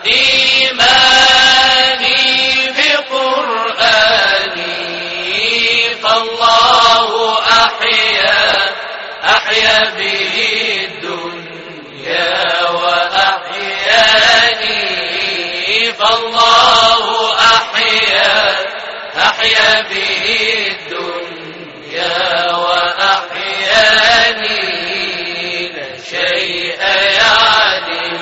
إيماني بقرآني فالله أحيا به الدنيا وأحياني فالله أحيا به الدنيا وأحياني لا شيء يعدل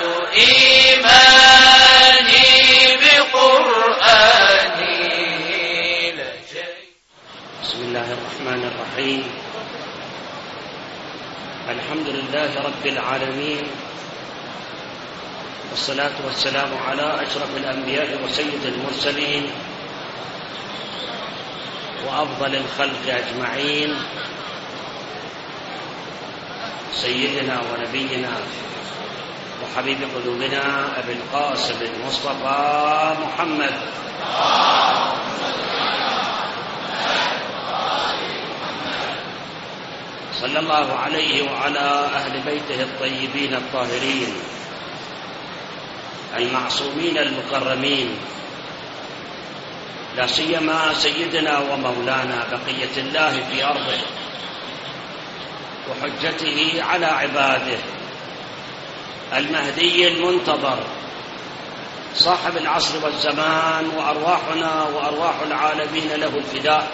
إيماني بقرآني لا شيء. بسم الله الرحمن الرحيم. الحمد لله رب العالمين، والصلاة والسلام على أشرف الأنبياء وسيد المرسلين وأفضل الخلق أجمعين، سيدنا ونبينا وحبيب قلوبنا أبي القاسم المصطفى محمد صلى الله عليه وعلى أهل بيته الطيبين الطاهرين المعصومين المكرمين، لا سيما سيدنا ومولانا بقية الله في أرضه وحجته على عباده المهدي المنتظر صاحب العصر والزمان، وأرواحنا وأرواح العالمين له الفداء.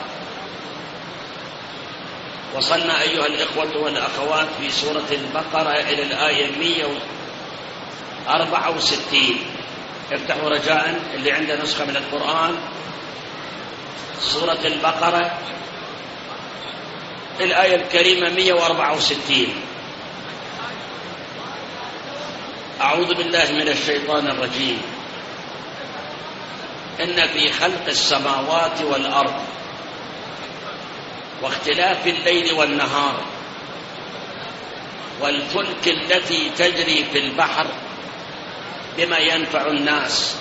وصلنا أيها الإخوة والأخوات في سورة البقرة إلى الآية 164. افتحوا رجاء اللي عنده نسخة من القرآن، سورة البقرة الآية الكريمة 164. أعوذ بالله من الشيطان الرجيم. إن في خلق السماوات والأرض واختلاف الليل والنهار والفلك التي تجري في البحر بما ينفع الناس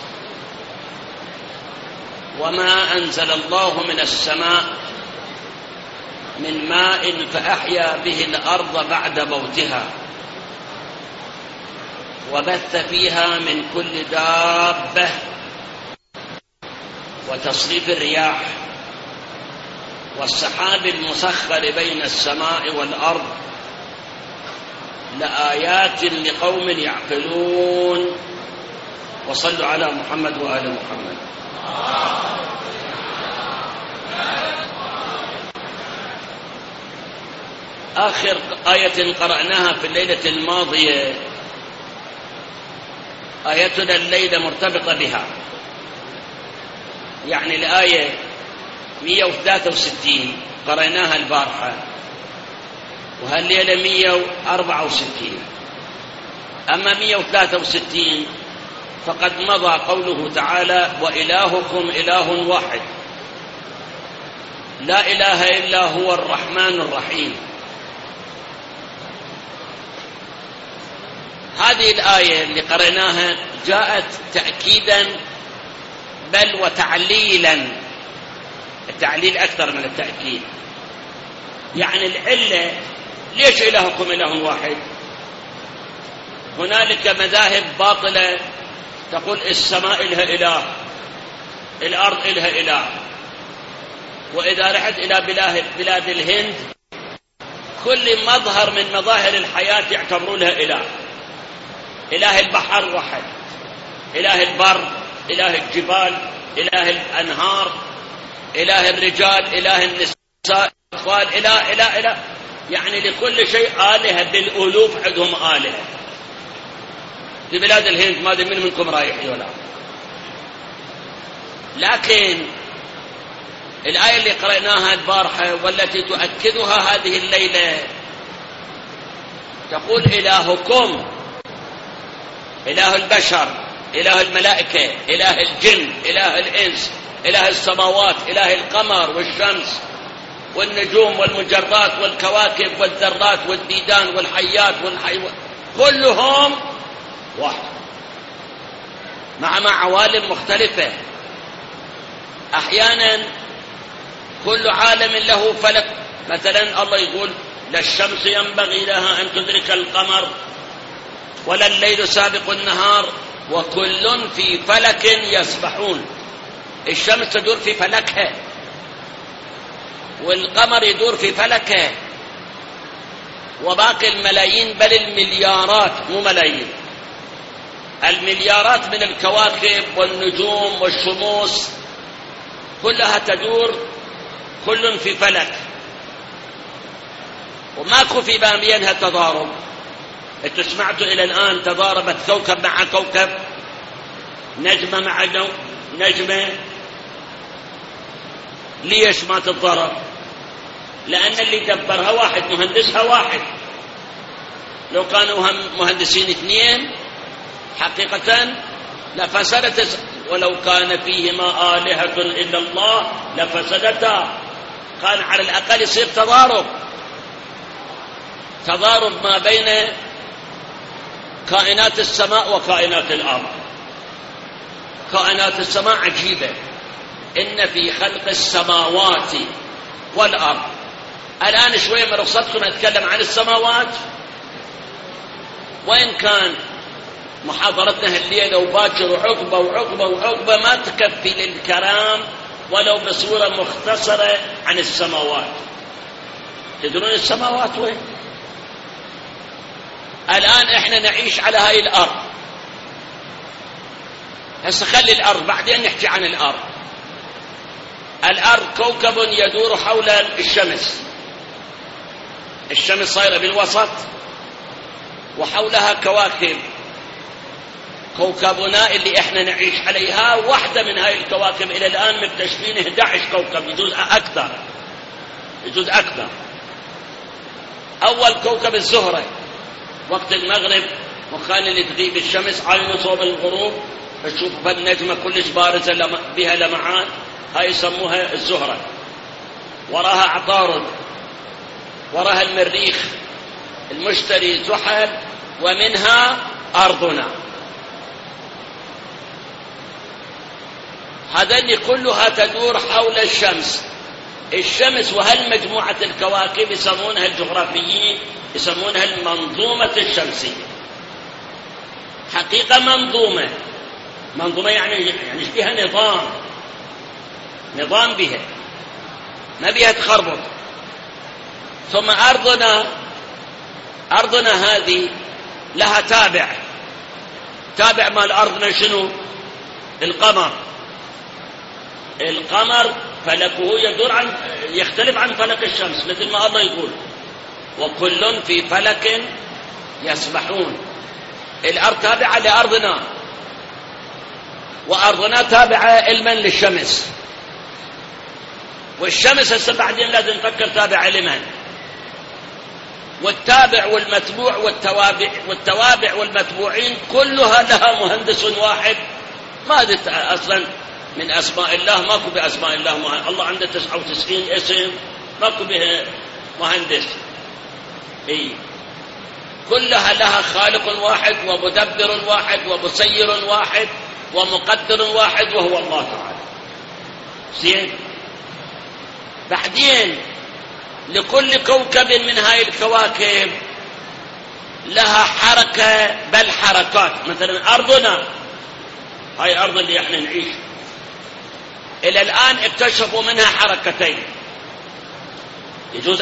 وما أنزل الله من السماء من ماء فأحيا به الأرض بعد موتها وبث فيها من كل دابة وتصريف الرياح والسحاب المسخر بين السماء والأرض لآيات لقوم يعقلون. وصلوا على محمد وآل محمد. آخر آية قرأناها في الليلة الماضية آيتنا الليلة مرتبطة بها، يعني الآية 163 قرأناها البارحة، وهالليلة 164. أما 163 فقد مضى قوله تعالى: وإلهكم إله واحد لا إله إلا هو الرحمن الرحيم. هذه الآية اللي قرأناها جاءت تأكيدا بل وتعليلا، التعليل أكثر من التأكيد. يعني العلة ليش إلهكم إله واحد؟ هنالك مذاهب باطلة تقول السماء إلها إله، الأرض إلها إله، وإذا رحت إلى بلاد الهند كل مظهر من مظاهر الحياة يعتبرون لها إله. إله البحر واحد، إله البر، إله الجبال، إله الأنهار، إله الرجال، إله النساء، أطفال، إله يعني لكل شيء آلهة بالألوف، عندهم آلهة. في بلاد الهند ما أدري من منكم رايح ولا. لكن الآية اللي قرأناها البارحة والتي تؤكدها هذه الليلة تقول: إلهكم، إله البشر، إله الملائكة، إله الجن، إله الإنس، إله السماوات، إله القمر والشمس والنجوم والمجرات والكواكب والذرات والديدان والحيات والحيوان، كلهم واحد مع عوالم مختلفة. أحيانا كل عالم له فلك، مثلا الله يقول: لا الشمس ينبغي لها أن تدرك القمر ولا الليل سابق النهار وكل في فلك يسبحون. الشمس تدور في فلكها، والقمر يدور في فلكه، وباقي الملايين بل المليارات مو ملايين، المليارات من الكواكب والنجوم والشموس كلها تدور كل في فلك، وماكو في بينها تضارب. انتوا سمعتوا الى الان تضاربت كوكب مع كوكب، نجمة مع نجمة؟ ليش ما تتضارب؟ لأن اللي دبرها واحد، مهندسها واحد. لو كانوا هم مهندسين اثنين حقيقة لفسدت، ولو كان فيهما آلهة إلا الله لفسدتا. كان على الأقل يصير تضارب ما بين كائنات السماء وكائنات الأرض. كائنات السماء عجيبة، إن في خلق السماوات والأرض. الآن شوية من رخصتكم أتكلم عن السماوات، وإن كان محاضرتنا الليلة وباكر وعقبة ما تكفي للكلام ولو بصورة مختصرة عن السماوات. تدرون السماوات وين؟ الآن إحنا نعيش على هاي الأرض، هسه خلي الأرض بعدين نحكي عن الأرض. الأرض كوكب يدور حول الشمس، الشمس صايرة بالوسط وحولها كواكب. كوكبنا اللي احنا نعيش عليها واحدة من هاي الكواكب إلى الآن مكتشفين 11 كوكب، يجوز أكثر. أول كوكب الزهرة، وقت المغرب وكان اللي تغيب الشمس عاينوا صوب الغروب تشوف النجمة كلش بارزة بها لمعان، هاي يسموها الزهرة. وراها عطارد، وراها المريخ، المشتري، زحل، ومنها أرضنا. هذين كلها تدور حول الشمس. الشمس وهالمجموعة الكواكب يسمونها الجغرافيين يسمونها المنظومة الشمسية. حقيقة منظومة يعني فيها نظام بها، ما بها تخربط. ثم أرضنا هذه لها تابع مال أرضنا شنو؟ القمر فلكه يختلف عن فلك الشمس، مثل ما الله يقول وكل في فلك يسبحون. الأرض تابعة لأرضنا، وأرضنا تابعة علما للشمس، والشمس هسه بعدين لازم نفكر تابعة لمن؟ والتابع والمتبوع والتوابع والمتبوعين كلها لها مهندس واحد. ما أدري أصلا من أسماء الله، ماكو بأسماء الله، الله عنده 99 اسم، ماكو به مهندس. كلها لها خالق واحد ومدبر واحد ومسير واحد ومقدر واحد وهو الله تعالى. زين، بعدين لكل كوكب من هاي الكواكب لها حركة بل حركات. مثلا أرضنا، هاي أرض اللي احنا نعيش، إلى الآن اكتشفوا منها حركتين، يجوز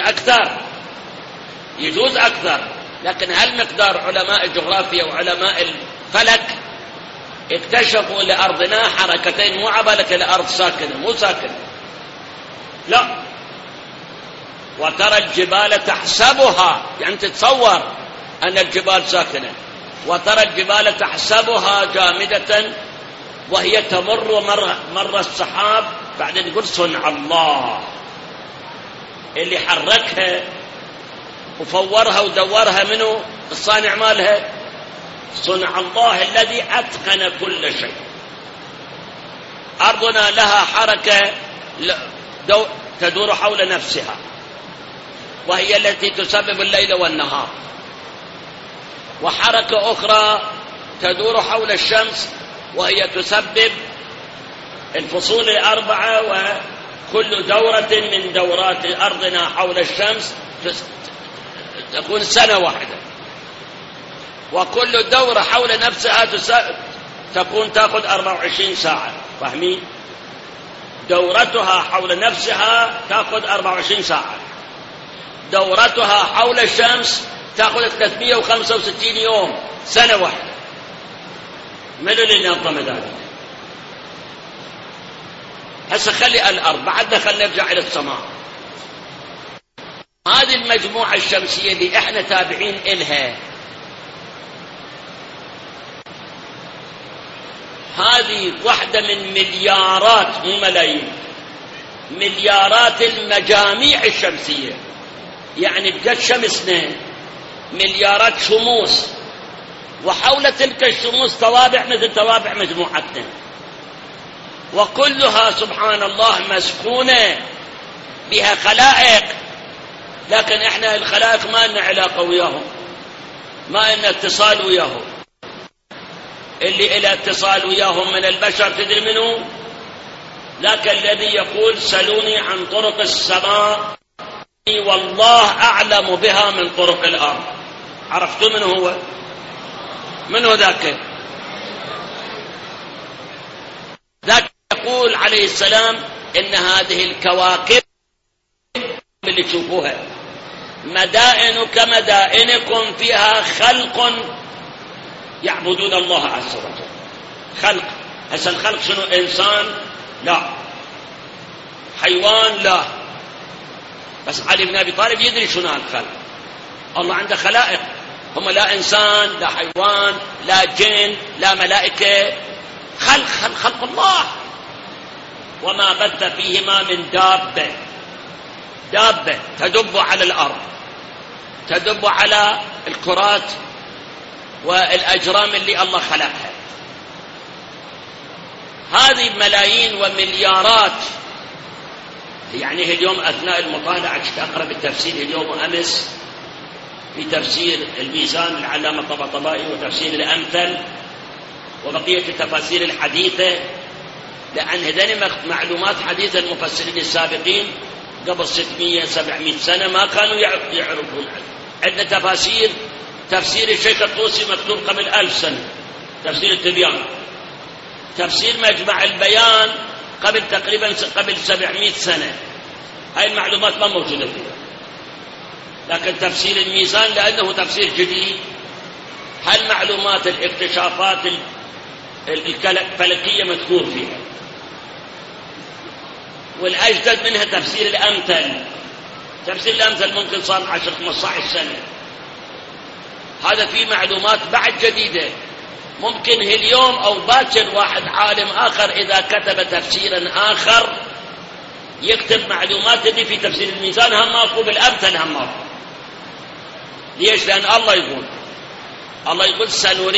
أكثر، لكن هل مقدار علماء الجغرافيا وعلماء الفلك اكتشفوا لأرضنا حركتين، مو عبالك الأرض ساكنة، مو ساكنة، لا. وترى الجبال تحسبها، يعني تتصور أن الجبال ساكنة، وترى الجبال تحسبها جامدة وهي تمر مر السحاب. بعدين يقول صنع الله، اللي حركها وفورها ودورها منه الصانع مالها؟ صنع الله الذي أتقن كل شيء. أرضنا لها حركة تدور حول نفسها، وهي التي تسبب الليل والنهار، وحركة أخرى تدور حول الشمس وهي تسبب الفصول الأربعة، وكل دورة من دورات أرضنا حول الشمس تكون سنة واحدة، وكل دورة حول نفسها تأخذ 24 ساعة، فاهمين؟ دورتها حول نفسها تأخذ 24 ساعة، دورتها حول الشمس تأخذ 365 يوم، سنة واحدة. من اللي نظم ذلك؟ هسه خلي الأرض، بعدنا خلينا نرجع إلى السماء. هذه المجموعة الشمسية اللي احنا تابعين إلها، هذه واحدة من مليارات، مو ملايين، مليارات المجاميع الشمسية. يعني بقت شمسنا مليارات شموس، وحول تلك الشموس طوابع مثل طوابع مجموعتنا، وكلها سبحان الله مسكونة بها خلائق. لكن احنا الخلائق ما لنا علاقة وياهم، ما لنا اتصال وياهم. اللي إلى اتصال وياهم من البشر تدري منه؟ ذاك الذي يقول سلوني عن طرق السماء والله أعلم بها من طرق الأرض. عرفتوا من هو؟ من هو ذاك؟ ذاك يقول عليه السلام إن هذه الكواكب اللي تشوفوها مدائن كمدائنكم فيها خلق يعبدون الله عز وجل. خلق، هسه الخلق شنو؟ إنسان؟ لا. حيوان؟ لا. بس علي بن أبي طالب يدري شنو هالخلق. الله عنده خلائق، هم لا إنسان لا حيوان لا جن لا ملائكة، خلق الله. وما بث فيهما من دابة تدب على الأرض، تدب على الكرات والأجرام اللي الله خلقها. هذه ملايين ومليارات. يعني اليوم أثناء المطالعة أقرأ بالتفسير اليوم وأمس في تفسير الميزان العلامة الطباطبائي وتفسير الأمثل وبقية التفاسير الحديثة، لأن هذين معلومات حديثة المفسرين السابقين قبل 600-700 سنة ما كانوا يعرفون. عندنا تفاسير، تفسير الشيخ الطوسي مكتوب قبل 1000 سنة، تفسير التبيان، تفسير مجمع البيان قبل 700 سنة. هاي المعلومات ما موجودة فيها. لكن تفسير الميزان لأنه تفسير جديد، هالمعلومات الاكتشافات الفلكية مذكور فيها. والأجدد منها تفسير الأمثل. تفسير الأمثل ممكن صار 10-15 سنة. هذا فيه معلومات بعد جديدة. ممكن اليوم أو باكر واحد عالم آخر إذا كتب تفسيرا آخر يكتب معلومات اللي في تفسير الميزان هم ماكو، بالأمثل هم ماكو. ليش؟ لأن الله يقول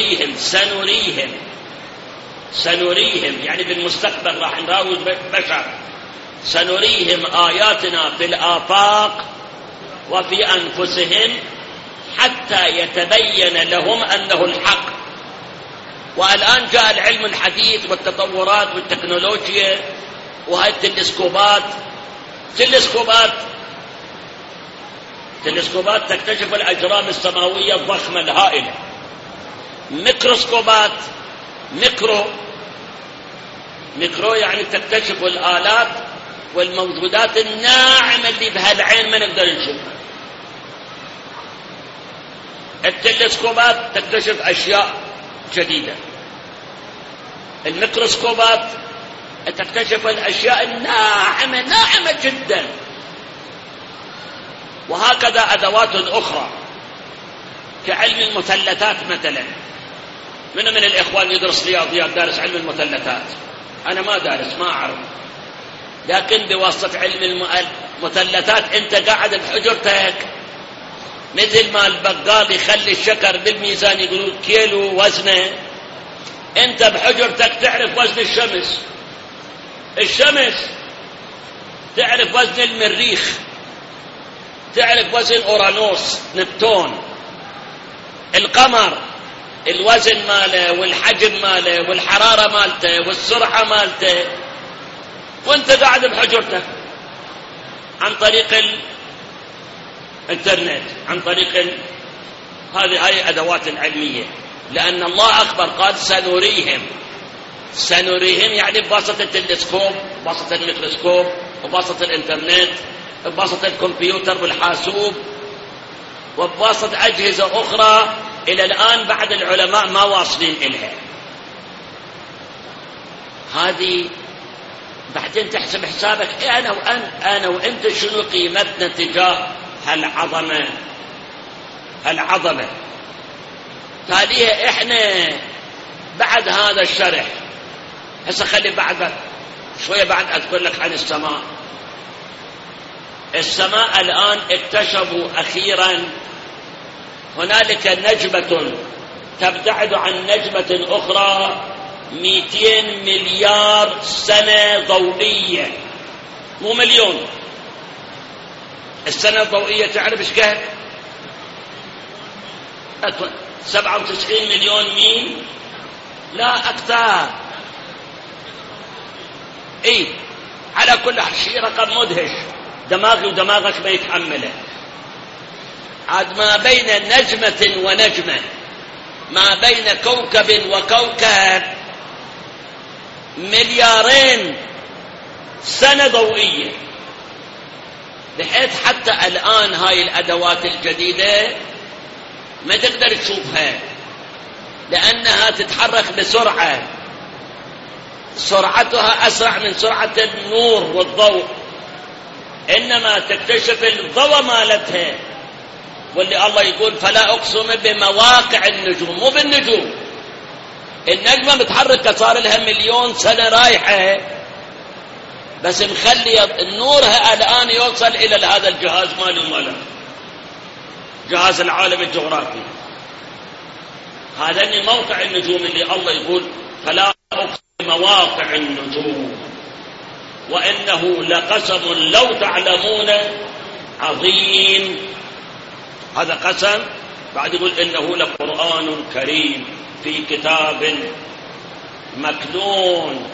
سنريهم يعني بالمستقبل راح نراوي بشر. سنريهم آياتنا في الآفاق وفي أنفسهم حتى يتبين لهم أنه الحق. والآن جاء العلم الحديث والتطورات والتكنولوجيا وهاي التلسكوبات تكتشف الأجرام السماوية الضخمة الهائلة. ميكروسكوبات، ميكرو يعني تكتشف الآلات والموجودات الناعمة اللي بهالعين ما نقدر نشوفها. التلسكوبات تكتشف أشياء جديدة. الميكروسكوبات تكتشف الأشياء ناعمة جدا. وهكذا أدوات أخرى كعلم المثلثات مثلا. من الإخوان يدرس رياضيات دارس علم المثلثات؟ أنا ما دارس، ما أعرف. لكن بواسطة علم المثلثات أنت قاعد بحجرتك مثل ما البقال يخلي الشكر بالميزان يقولون كيلو وزنه، أنت بحجرتك تعرف وزن الشمس، تعرف وزن المريخ، تعرف وزن أورانوس نبتون، القمر الوزن ماله والحجم ماله والحرارة مالته والسرعة مالته، وانت قاعد بحجرتك عن طريق الانترنت، عن طريق هذه أدوات علمية. لأن الله أخبر قال سنريهم يعني بواسطة التلسكوب، بواسطة الميكروسكوب، وبواسطة الإنترنت، بواسطة الكمبيوتر والحاسوب، وبواسطة أجهزة أخرى إلى الآن بعد العلماء ما واصلين إلها. هذه بعدين تحسب حسابك أنا وأنت شنو قيمتنا تجاه هالعظمة. تاليها إحنا بعد هذا الشرح هسه خلي بعد شوية بعد أذكر لك عن السماء. السماء الآن اكتشفوا أخيرا هنالك نجمة تبتعد عن نجمة أخرى 200 مليار سنة ضوئية، مو مليون. السنة الضوئية تعرف ايش قد؟ 97 مليون ميل، لا أكثر. على كل شيء رقم مدهش، دماغي ودماغك ما يتحمله. عاد ما بين نجمة ونجمة، ما بين كوكب وكوكب 2 سنة ضوئية، بحيث حتى الآن هاي الأدوات الجديدة ما تقدر تشوفها لأنها تتحرك بسرعة، سرعتها أسرع من سرعة النور والضوء، إنما تكتشف الضوء مالتها. واللي الله يقول فلا أقسم بمواقع النجوم، مو بالنجوم. النجمة متحركة صار لها 1,000,000 سنة رايحة، بس مخلي نورها الآن يوصل إلى هذا الجهاز ماله جهاز العالم الجغرافي. هذا موقع النجوم اللي الله يقول فلا أقسم بمواقع النجوم وإنه لقسم لو تعلمون عظيم. هذا قسم. بعد يقول إنه لقرآن كريم في كتاب مكنون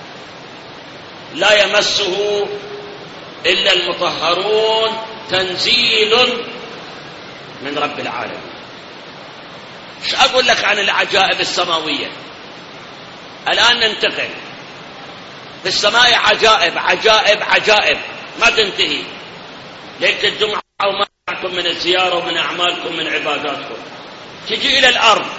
لا يمسه إلا المطهرون تنزيل من رب العالمين. ايش أقول لك عن العجائب السماوية؟ الآن ننتقل في السماء عجائب عجائب عجائب ما تنتهي. ليلة الجمعة وما معكم من الزيارة ومن أعمالكم من عباداتكم، تجي إلى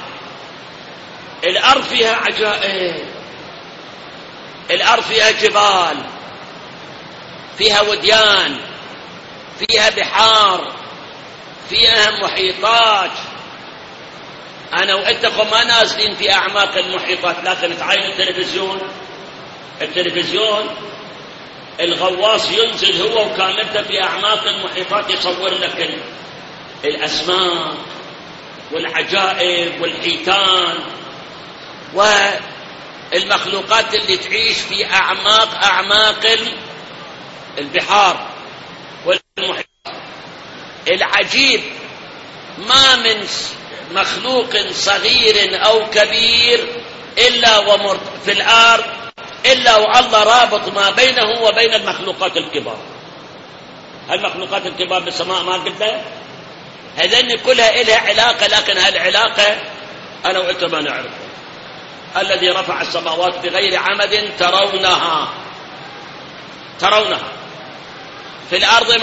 الأرض فيها عجائب. الأرض فيها جبال، فيها وديان، فيها بحار، فيها محيطات. أنا وأنتكم ما نازلين في أعماق المحيطات، لكن تعاين التلفزيون الغواص ينزل هو وكاملته في أعماق المحيطات، يصور لك الأسماك والعجائب والحيتان والمخلوقات اللي تعيش في أعماق البحار والمحيطات. العجيب ما من مخلوق صغير أو كبير إلا في الأرض إلا والله رابط ما بينه وبين المخلوقات الكبار. المخلوقات الكبار بالسماء ما قلنا هذين كلها إلها علاقة، لكن هالعلاقة أنا وأنت ما نعرفها. الذي رفع السماوات بغير عمد ترونها. في الأرض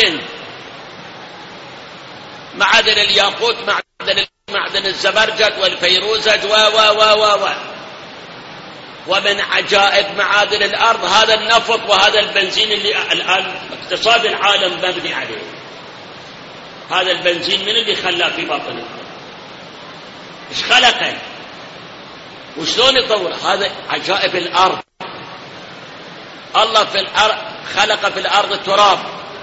معادن الياقوت، معدن الزبرجد والفيروزج ومن عجائب معادن الأرض هذا النفط وهذا البنزين اللي الآن اقتصاد العالم مبني عليه. هذا البنزين من اللي خلاه في باطن الأرض؟ ايش خلقه وشلون يطور؟ هذا عجائب الأرض. الله في الأرض خلق في الأرض التراب،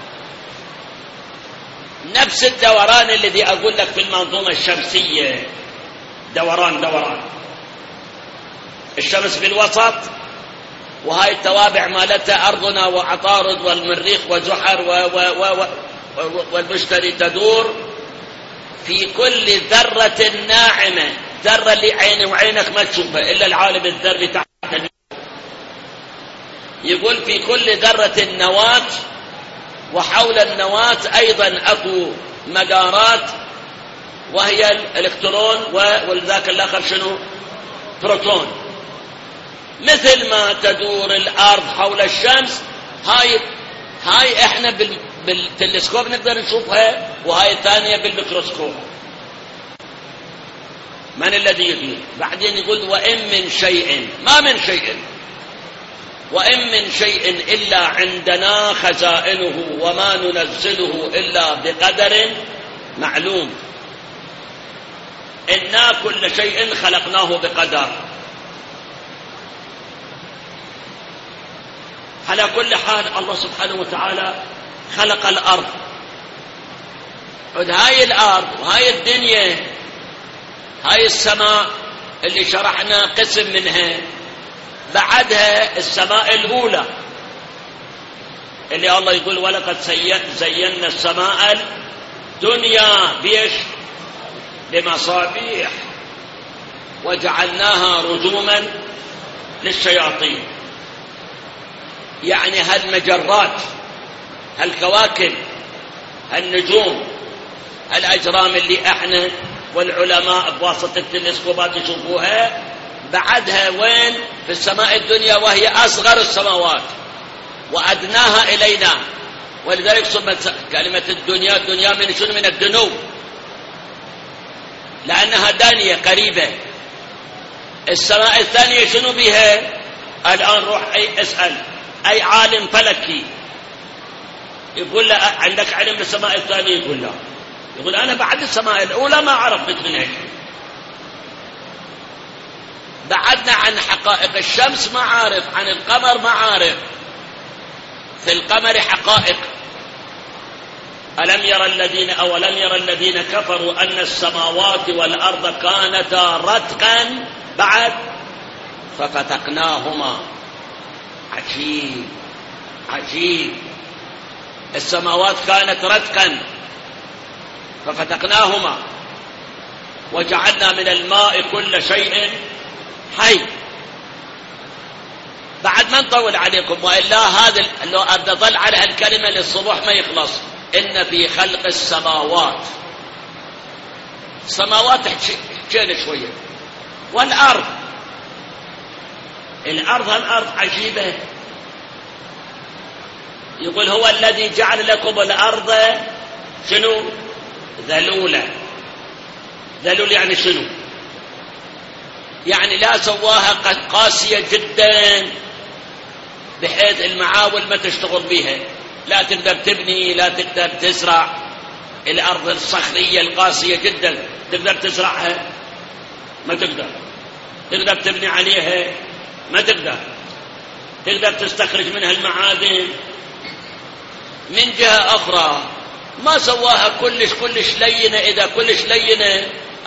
نفس الدوران الذي أقول لك في المنظومة الشمسية، دوران الشمس بالوسط، وهاي التوابع مالتها أرضنا وعطارد والمريخ وزحر والمشتري تدور في كل ذرة ناعمة، ذرة اللي عيني وعينك ما تشوفها إلا العالم الذري تحت. يقول في كل ذرة نواة، وحول النواة أيضا أكو مدارات وهي الإلكترون، والذاك الآخر شنو؟ بروتون. مثل ما تدور الأرض حول الشمس، هاي احنا بالتلسكوب نقدر نشوفها، وهاي الثانية بالميكروسكوب. من الذي يدير؟ بعدين يقول وإن من شيء، ما من شيء، وإن من شيء إلا عندنا خزائنه وما ننزله إلا بقدر معلوم. إنا كل شيء خلقناه بقدر. على كل حال الله سبحانه وتعالى خلق الأرض، هاي الأرض وهاي الدنيا، هاي السماء اللي شرحنا قسم منها، بعدها السماء الأولى اللي الله يقول ولقد زينا السماء الدنيا بيش بمصابيح وجعلناها رجوما للشياطين. يعني هالمجرات، هالكواكب، هالنجوم، هالأجرام اللي احنا والعلماء بواسطة التلسكوبات يشوفوها، بعدها وين؟ في السماء الدنيا، وهي أصغر السماوات وأدناها إلينا. ولذلك سمت كلمة الدنيا، الدنيا من شنو؟ من الدنو، لأنها دانية قريبة. السماء الثانية شنو بها؟ الآن روح اسأل أي عالم فلكي، يقول له عندك علم بالسماء الثانية؟ يقول لا. يقول أنا بعد السماء الأولى ما عرفت منها شيء. بعدنا عن حقائق الشمس ما عارف، عن القمر ما عارف. في القمر حقائق. أولم يرى الذين كفروا أن السماوات والأرض كانتا رتقا بعد ففتقناهما. عجيب عجيب، السماوات كانت رتقا ففتقناهما وجعلنا من الماء كل شيء حي. بعد ما نطول عليكم، وإلا هذا لو أظل على هالكلمة للصبح ما يخلص. إن في خلق السماوات حكينا شوية، والأرض، الأرض عجيبة. يقول هو الذي جعل لكم الأرض شنو؟ ذلولة. ذلول يعني شنو؟ يعني لا سواها قاسية جدا بحيث المعاول ما تشتغل بها، لا تقدر تبني، لا تقدر تزرع. الأرض الصخرية القاسية جدا تقدر تزرعها؟ ما تقدر. تقدر تبني عليها؟ ما تقدر. تقدر تستخرج منها المعادن؟ من جهة أخرى ما سواها كلش لينة. إذا كلش لينة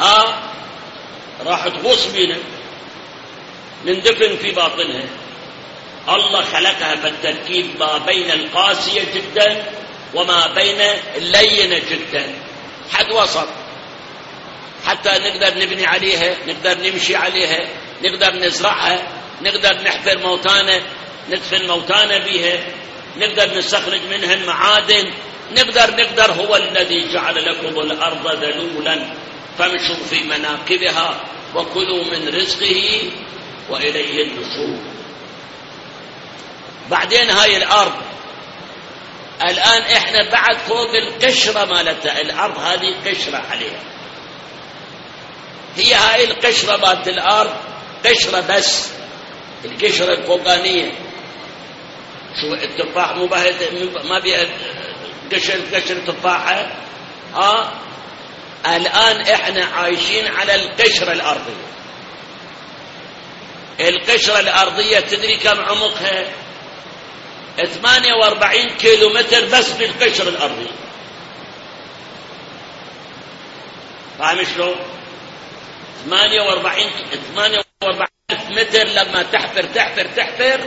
راح تغوص بينا، نندفن في باطنها. الله خلقها بالتركيب ما بين القاسية جدا وما بين اللينة جدا، حد وسط، حتى نقدر نبني عليها، نقدر نمشي عليها، نقدر نزرعها، نقدر نحفر موتانا، ندفن موتانا بها، نقدر نستخرج منها المعادن، نقدر. هو الذي جعل لكم الأرض ذلولا فامشوا في مناكبها وكلوا من رزقه وإليه النشور. بعدين هاي الأرض الآن إحنا بعد فوق القشرة مالتها، الأرض هذه قشرة عليها. هي هاي القشرة مالت الأرض قشرة بس، القشرة الفوقانية. شو التفاح ما بيه قشر تفاحة. الآن إحنا عايشين على القشرة الأرضية. القشرة الأرضية تدري كم عمقها؟ 48 كيلومتر بس بالقشرة الأرضية. فاهم شلون؟ 48 متر لما تحفر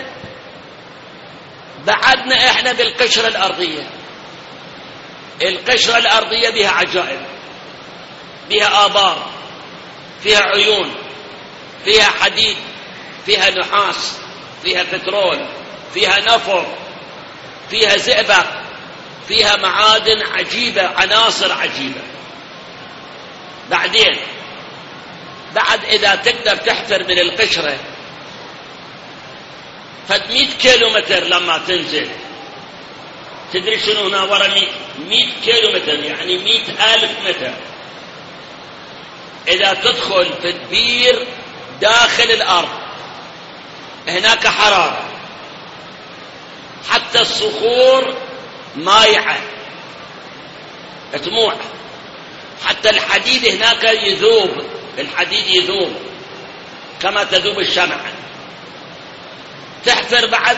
بعدنا إحنا بالقشرة الأرضية. القشرة الأرضية بها عجائب، بها آبار، فيها عيون، فيها حديد، فيها نحاس، فيها بترول، فيها نفط، فيها زئبق، فيها معادن عجيبة، عناصر عجيبة. بعدين بعد إذا تقدر تحفر من القشرة فد 100 كيلو متر لما تنزل، تدري شنو هنا ورا 100 كيلو متر، يعني 100,000 متر. إذا تدخل في البير داخل الأرض هناك حرارة، حتى الصخور مايعة تموع، حتى الحديد هناك يذوب، الحديد يذوب كما تذوب الشمعة. تحفر بعد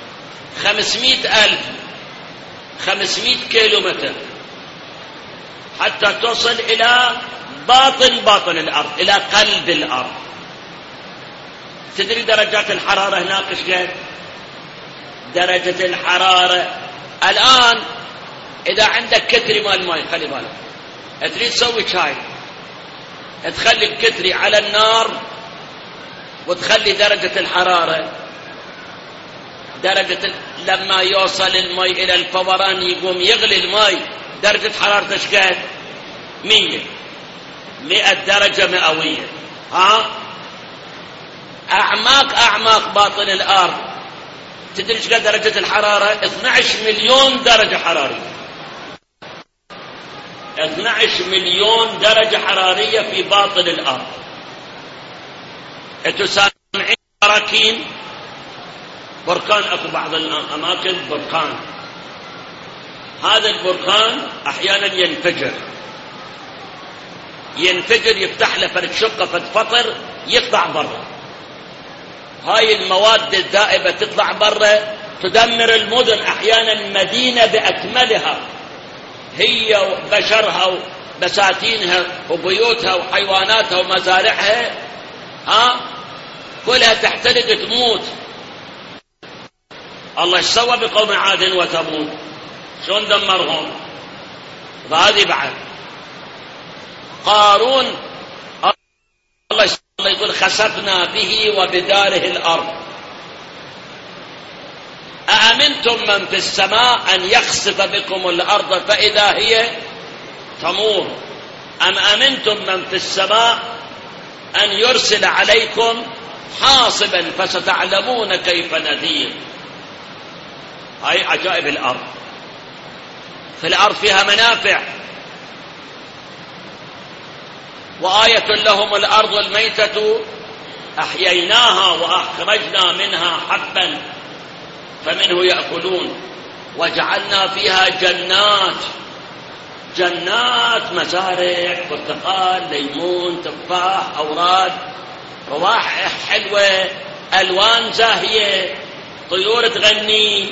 500 كيلو متر حتى تصل إلى باطن الأرض، إلى قلب الأرض. تدري درجات الحرارة هناك ايش قد؟ درجة الحرارة الآن إذا عندك كتري مال ماء، خلي بالك، تريد تسوي شاي، تخلي الكتري على النار وتخلي درجة الحرارة لما يوصل الماء إلى الفوران يقوم يغلي الماء، درجة حرارته ايش قد؟ 100 درجة مئوية. أعماق باطن الأرض تدري ايش قد درجة الحرارة؟ 12 مليون درجة حرارية. 12 مليون درجة حرارية في باطن الأرض. انتوا سامعين براكين؟ بركان، اكو بعض الأماكن بركان، هذا البركان أحيانا ينفجر يفتح له فرد شقة فرد فطر يطلع برا. هاي المواد الذائبة تطلع برا تدمر المدن، أحيانا مدينة بأكملها، هي وبشرها وبساتينها وبيوتها وحيواناتها ومزارعها كلها تحترق تموت. الله ايش سوى بقوم عاد وثمود؟ شلون دمرهم؟ وهذه بعد قارون الله يقول خسفنا به وبداره الأرض. أأمنتم من في السماء أن يخسف بكم الأرض فإذا هي تمور، أم أمنتم من في السماء أن يرسل عليكم حاصبا فستعلمون كيف نذير. هاي عجائب الأرض. في الأرض فيها منافع. وآية لهم الأرض الميتة أحييناها وأخرجنا منها حبا فمنه يأكلون وجعلنا فيها جنات مزارع، برتقال، ليمون، تفاح، أوراد، روائح حلوة، ألوان زاهية، طيور تغني.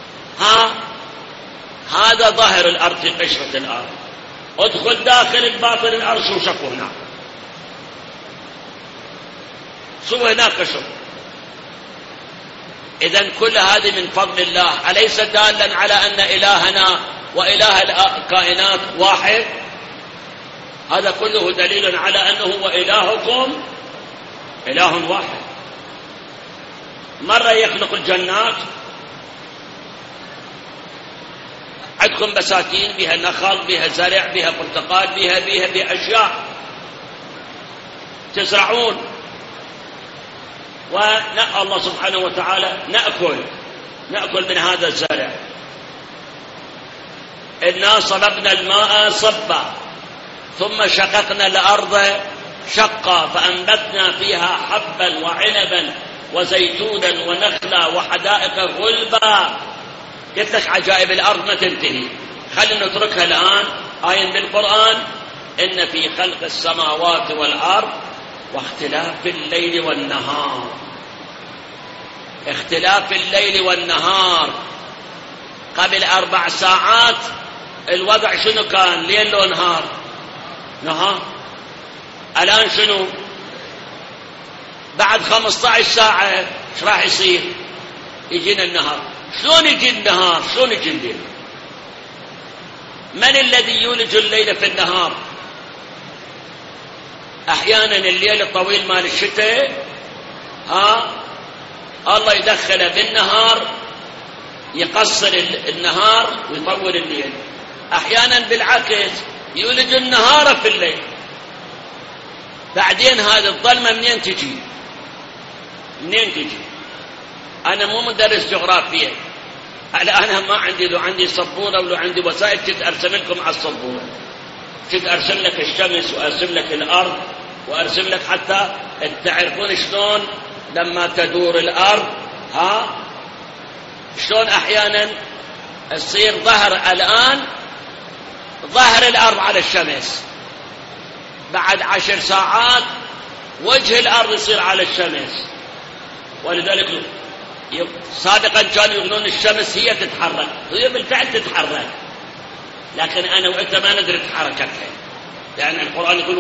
هذا ظاهر الأرض في قشرة الأرض. ادخل داخل الباطن الأرض شو شكو هناك، شو هناك شو. إذن كل هذه من فضل الله، أليس دالا على أن إلهنا وإله الكائنات واحد؟ هذا كله دليل على أنه وإلهكم إله واحد. مرة يخلق الجنات، عندكم بساتين بها نخل، بها زرع، بها برتقال، بها أشياء تزرعون، الله سبحانه وتعالى نأكل من هذا الزرع. إنا صببنا الماء صبا ثم شققنا الأرض شقا فأنبتنا فيها حبا وعنبا وزيتونا ونخلا وحدائق غلبا. قلت لك عجائب الأرض ما تنتهي، خلينا نتركها الآن. آية بالقرآن: إن في خلق السماوات والأرض واختلاف الليل والنهار. اختلاف الليل والنهار. قبل 4 ساعات الوضع شنو كان؟ ليل ونهار. نهار. الآن شنو؟ بعد 15 ساعة ايش راح يصير؟ يجينا النهار. شلون يجي النهار؟ شلون يجي الليل؟ من الذي يولج الليل في النهار؟ أحيانا الليل الطويل مال الشتاء الله يدخله بالنهار، يقصر النهار ويطول الليل. أحيانا بالعكس يولج النهار في الليل. بعدين هذه الظلمة منين تجي؟ أنا مو مدرس جغرافيا، أنا ما عندي، لو عندي سبورة ولو عندي وسائل كنت أرسم لكم على السبورة، كنت أرسم لك الشمس وأرسم لك الأرض وأرسم لك حتى تعرفون شلون لما تدور الأرض شلون أحيانا يصير الآن ظهر الأرض على الشمس، بعد 10 ساعات وجه الأرض يصير على الشمس. ولذلك سابقا كانوا يقولون الشمس هي تتحرك، هي بالفعل تتحرك، لكن أنا وأنت ما ندري حركتها، لأن القرآن يقول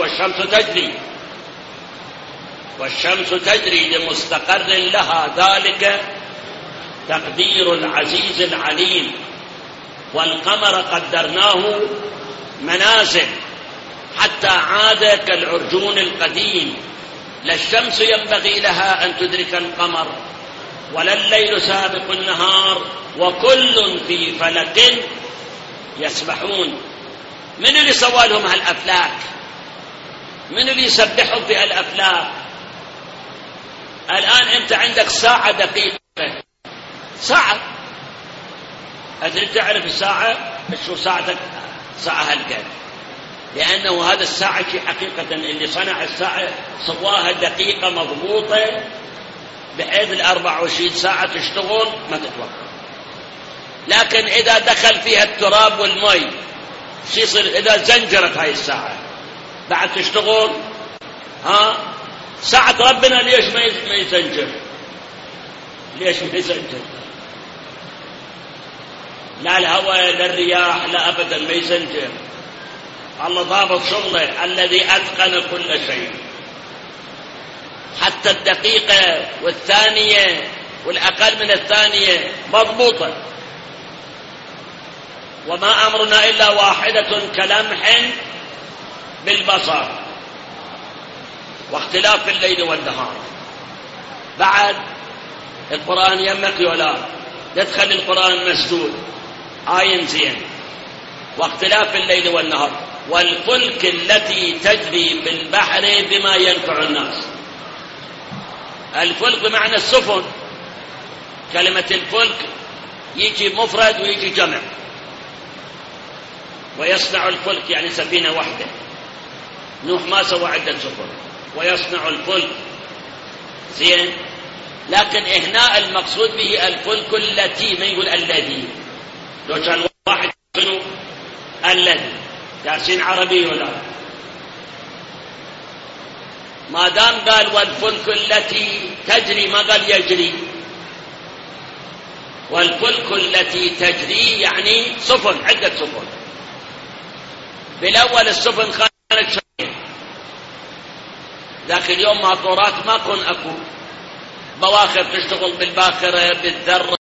والشمس تجري لمستقر لها، ذلك تقدير العزيز العليم. والقمر قدرناه منازل حتى عاد كالعرجون القديم. لا الشمس ينبغي لها أن تدرك القمر ولا الليل سابق النهار، وكل في فلك يسبحون. من اللي سوى لهم هالأفلاك؟ من اللي يسبحهم في هالأفلاك؟ الآن أنت عندك ساعة دقيقة، ساعة، أدري تعرف الساعة شو ساعتك؟ ساعة هالقد، لأنه هذا الساعة حقيقة اللي صنع الساعة سواها دقيقة مضبوطة بحيث 24 ساعة تشتغل ما تتوقف. لكن إذا دخل فيها التراب والمي شو يصير؟ إذا زنجرت هاي الساعة بعد تشتغل؟ ساعة ربنا ليش ما يزنجر؟ ليش ما يزنجر؟ لا الهواء لا الرياح لا أبدا ما يزنجر. الله ضابط شغله، الذي أتقن كل شيء، حتى الدقيقة والثانية والأقل من الثانية مضبوطة. وما أمرنا إلا واحدة كلمح بالبصر، واختلاف الليل والنهار. بعد القرآن يمك ولا تدخل القرآن مسدود آية زين، واختلاف الليل والنهار، والفلك التي تجري بالبحر بما ينفع الناس. الفلك بمعنى السفن، كلمة الفلك يجي مفرد ويجي جمع، ويصنع الفلك يعني سفينة واحدة. نوح ما سوى عدة سفن، ويصنع الفلك زين. لكن هنا المقصود به الفلك التي، ما يقول الذي. لو كان واحد شنو الذي، دارسين عربي ولا؟ ما دام قال والفلك التي تجري ما قال يجري. والفلك التي تجري يعني سفن، عدة سفن. بالأول السفن كانت شوية، ذاك اليوم ماطورات ما كن أكو، بواخر تشتغل بالباخرة بالذرة